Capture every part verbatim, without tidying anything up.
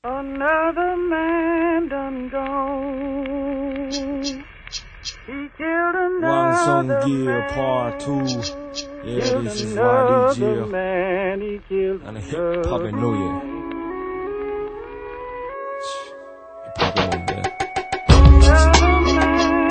Another man done gone. He killed another Gear Part Two. Yeah, this is another Y D G man. He killed and a hip hop in New Year. Hip hop in New Year. Another man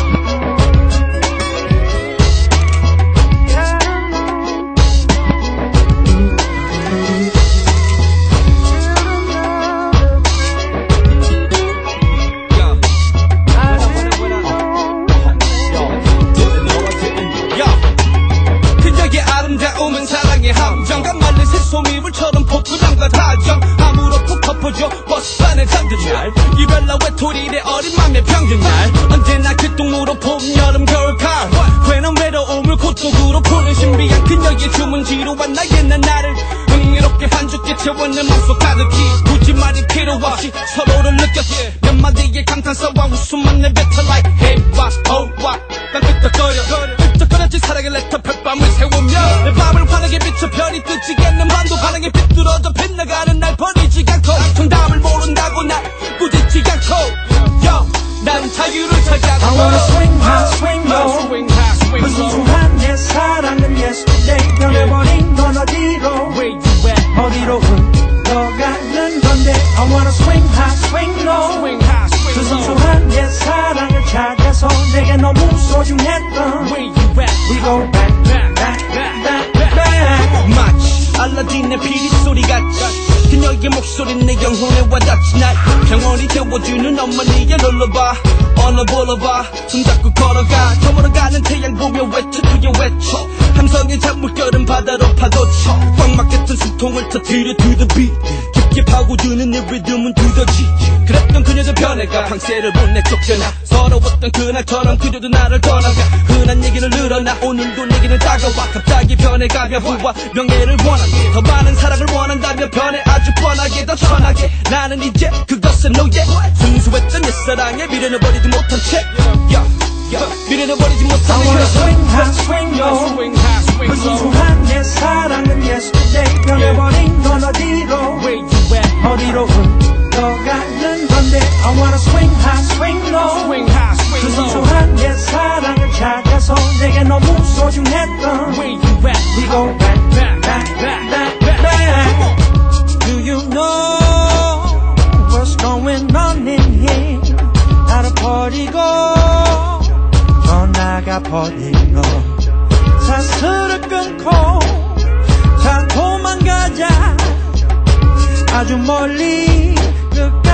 아름다움은 사랑의 함정과 말린 새소미물처럼 폭포장과 다정 아무렇고 덮어줘 버스 안에 잠든 날 이별나 외톨이의 어린 맘의 병든 날 언제나 그 똥으로 봄 여름 겨울 가을 괴는 외로움을 고통으로 푸는 신비한 그녀의 춤은 지루한 나의 나를 흥미롭게 한죽게 채웠는 맘속 가득히 굳이 말이 필요 없이 서로를 느꼈지 몇 마디의 감탄사와 웃음만 내뱉어 like hey what oh what 난 끄떡거려 끄떡거렸지 사랑의 레터 별밤을 세우며 내 밤을 환하게 비춰 별이 뜨지겠는 밤도 환하게 비뚤어져 빗나가는 날 버리지 않고 정답을 모른다고 날 꾸짖지 않고 Yo 난 자유를 찾아가 I wanna swing high, swing low swing high, swing 그 low 소소한 내 사랑은 yesterday 변해버린 넌 어디로 Where you at? 어디로 흘러가는 건데 I wanna swing high, swing low Swing high, 그 swing low 소소한 내 사랑을 찾아서 내게 너무 소중했던 Where you at? We go back, back, back, back, back, back 마치 알라딘의 피리 소리같이 그녀의 목소리는 내 영혼에 와닿지 날 평온히 태워주는 어머니의 롤러봐 어느 볼러봐 손잡고 걸어가 저물어가는 태양 보며 외쳐 그게 외쳐 함성의 잔물결은 바다로 파도쳐 꽉 막혔던 숨통을 터뜨려 to the beat 깊게 파고드는 내 리듬은 두더지 그랬던 그녀도 변해가 황새를 보내 쫓겨나 서러웠던 그날처럼 그녀도 나를 떠나가 흔한 얘기를 늘어나 오늘도 내게는 다가와 갑자기 변해가며 부와 명예를 원하게 더 많은 사랑을 원한다며 변해 아주 뻔하게 더 천하게 나는 이제 그것은 노예 순수했던 옛사랑에 미련해버리지 못한 채 yeah, yeah, 미련해버리지 못한 I wanna swing high, swing low swing high, swing 그 low 소소한 내 사랑은 yesterday 변해버린 넌 어디로 Where you at? 어디로 흘러가는 건데 I wanna swing high, swing low Swing high, 그 swing low 소소한 내 사랑을 찾아서 내게 너무 소중했던 Where you at? We go back, Back, back, back, back, back, back Do you know what's going on in here 나를 버리고 더 나가 버리고 사슬을 끊고 자 도망가자 아주 멀리 끝